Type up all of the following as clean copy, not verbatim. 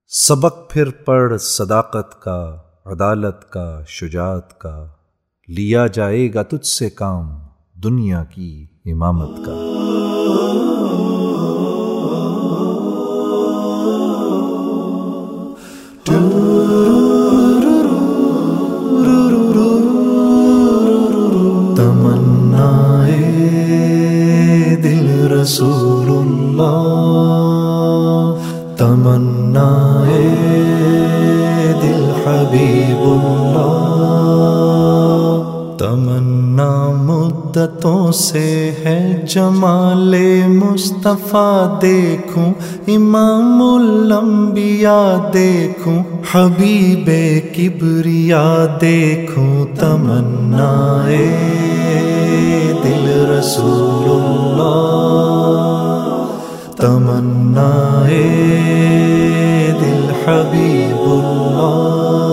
سبق پھر پڑھ صداقت کا، عدالت کا، شجاعت کا، لیا جائے گا تجھ سے کام دنیا کی امامت کا۔ تمنائے دل رسول اللہ، تمنائے دل حبیب اللہ، تمنا مدتوں سے ہے جمال مصطفیٰ دیکھوں، امام الانبیاء دیکھوں، حبیب کبریا دیکھوں، تمنائے دل رسول اللہ، تمنائے دل حبیب اللہ،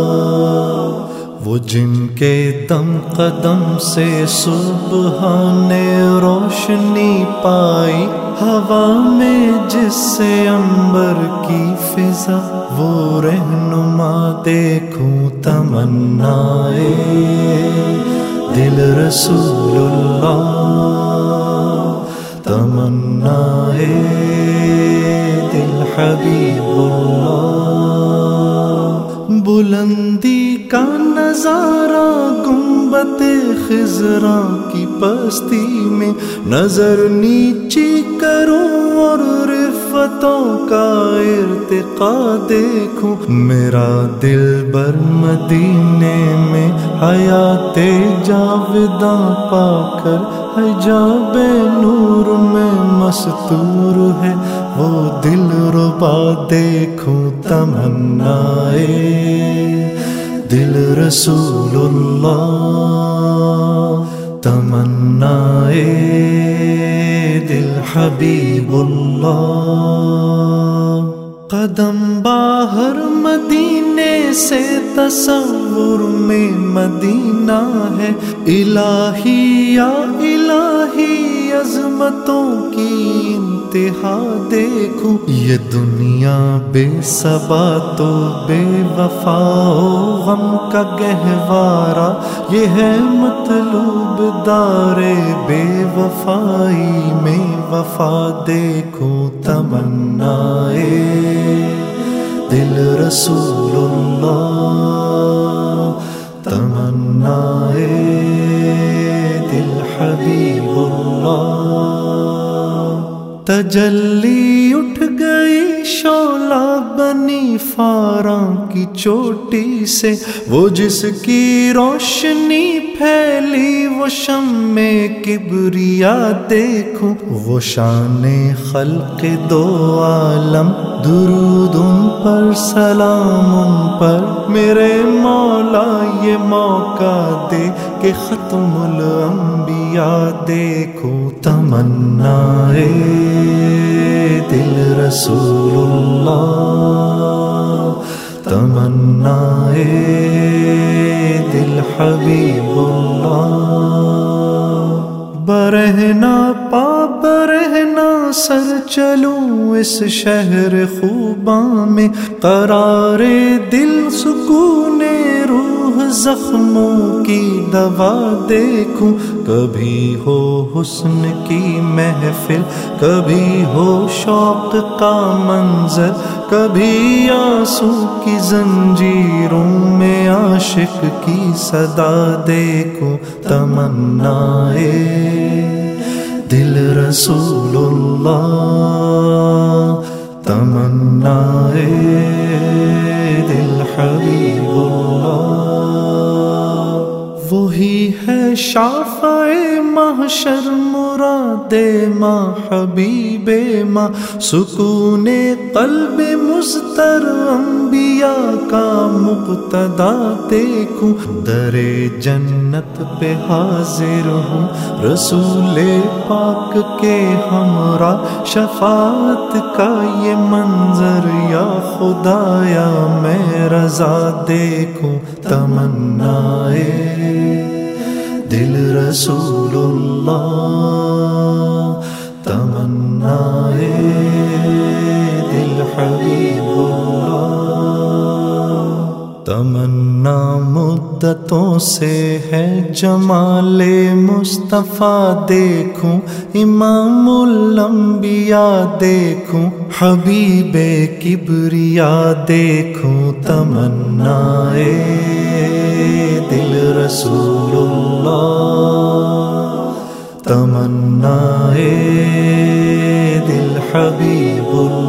وہ جن کے دم قدم سے سبحان روشنی پائی، ہوا میں جس سے عنبر کی فضا، وہ رہنما دیکھوں، تمنائے دل رسول اللہ، تمنائے دل حبیب اللہ، بلندی کا نظارہ گنبد خضرا کی پستی میں، نظر نیچی کروں اور رفتوں کا ارتقا دیکھوں، میرا دل بر مدینے میں حیات جاوداں پا کر حجاب نور میں مستور ہے، وہ دل ربا دیکھوں، تمنائے دل رسول اللہ، تمنائے دل حبیب اللہ، قدم باہر مدینے سے تصور میں مدینہ ہے، الہی یا الہی عظمتوں کی انتہا دیکھوں، یہ دنیا بے ثبات و بے وفا و غم کا گہوارہ، یہ ہے مطلوب دار بے وفائی میں وفا دیکھوں، تمنائے دل رسول اللہ، تمنائے دل حبیب اللہ، تجلی اٹھ گئی شعلہ بنی فاراں کی چوٹی سے، وہ جس کی روشنی پھیلی وہ شمع کبریا دیکھوں، وہ شان خلق دو عالم، درود ان پر سلام ان پر، میرے مولا یہ موقع دے کہ ختم الانبیاء دیکھوں، تمنائے دل رسول اللہ، تمنائے دل حبیب اللہ، برہنا پا برہنا سر چلوں اس شہر خوباں میں، قرار دل سکون روح زخموں کی دوا دیکھوں، کبھی ہو حسن کی محفل، کبھی ہو شوق کا منظر، کبھی آنسو کی زنجیروں میں عاشق کی صدا دیکھوں، تمنائے دل رسول اللہ، تمنائے دل حبیب اللہ، وہی ہے شافع محشر مراد ماں حبیب ماں، سکون قلب مضطر انبیاء کا مقتدا دیکھوں، در جنت پہ حاضر ہوں، رسول پاک کے ہمراہ، شفاعت کا یہ منظر یا خدایا میں رضا دیکھوں، تمنائے دل رسول اللہ، تمنائے دل حبیب اللہ، مدتوں سے ہے جمال مصطفیٰ دیکھوں، امام الانبیاء دیکھوں، حبیب کبریا دیکھوں، تمنائے دل رسول اللہ، تمنائے دل حبیب اللہ۔